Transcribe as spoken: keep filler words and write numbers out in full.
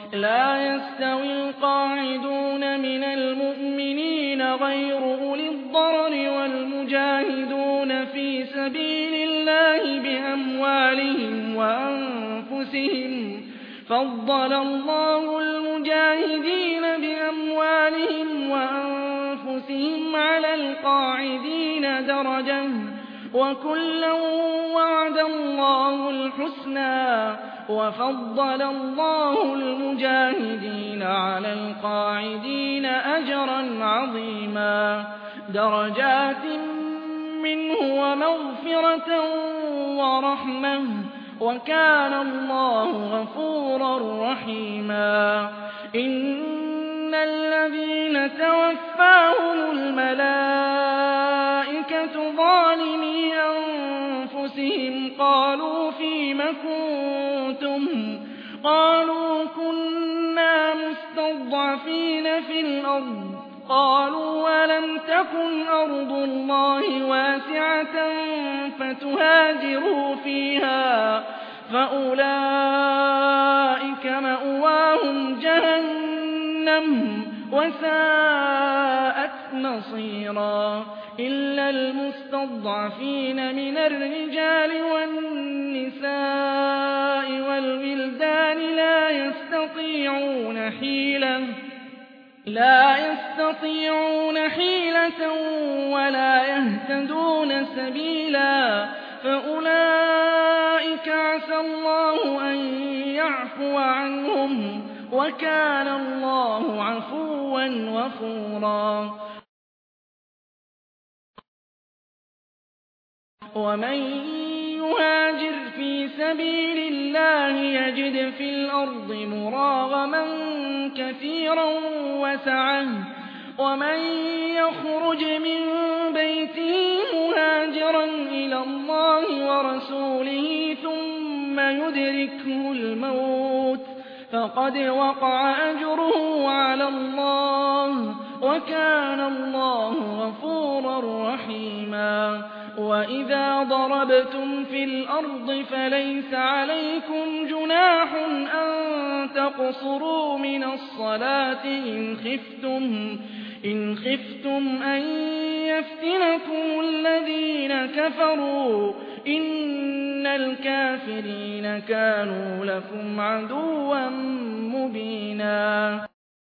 لا يستوي القاعدون من المؤمنين غير أولي الضرر والمجاهدون في سبيل الله بأموالهم وأنفسهم فضل الله المجاهدين بأموالهم وأنفسهم على القاعدين درجة وكلا وعد الله الحسنى وفضل الله المجاهدين على القاعدين أجرا عظيما درجات منه ومغفرة ورحمة وكان الله غفورا رحيما إن الذين توفاهم الملائكة ظالمي أنفسهم قالوا فيم كنتم قالوا كنا مستضعفين في الأرض قالوا ألم تكن أرض الله واسعة فتهاجروا فيها فأولئك مأواهم جهنم وساءت مصيرا إلا المستضعفين من الرجال والنساء والولدان لا يستطيعون حيلة لا يستطيعون حيلة ولا يهتدون سبيلا فأولئك عسى الله أن يعفو عنهم وكان الله عفوا غفورا ومن يهاجر في سبيل الله يجد في الأرض مراغما كثيرا وسعة ومن يخرج من بيته مهاجرا إلى الله ورسوله ثم يدركه الموت فقد وقع أجره على الله وكان الله غفورا رحيما وإذا ضربتم في الأرض فليس عليكم جناح أن تقصروا من الصلاة إن خفتم إن خفتم أن يفتنكم الذين كفروا إن الكافرين كانوا لكم عدوا مبينا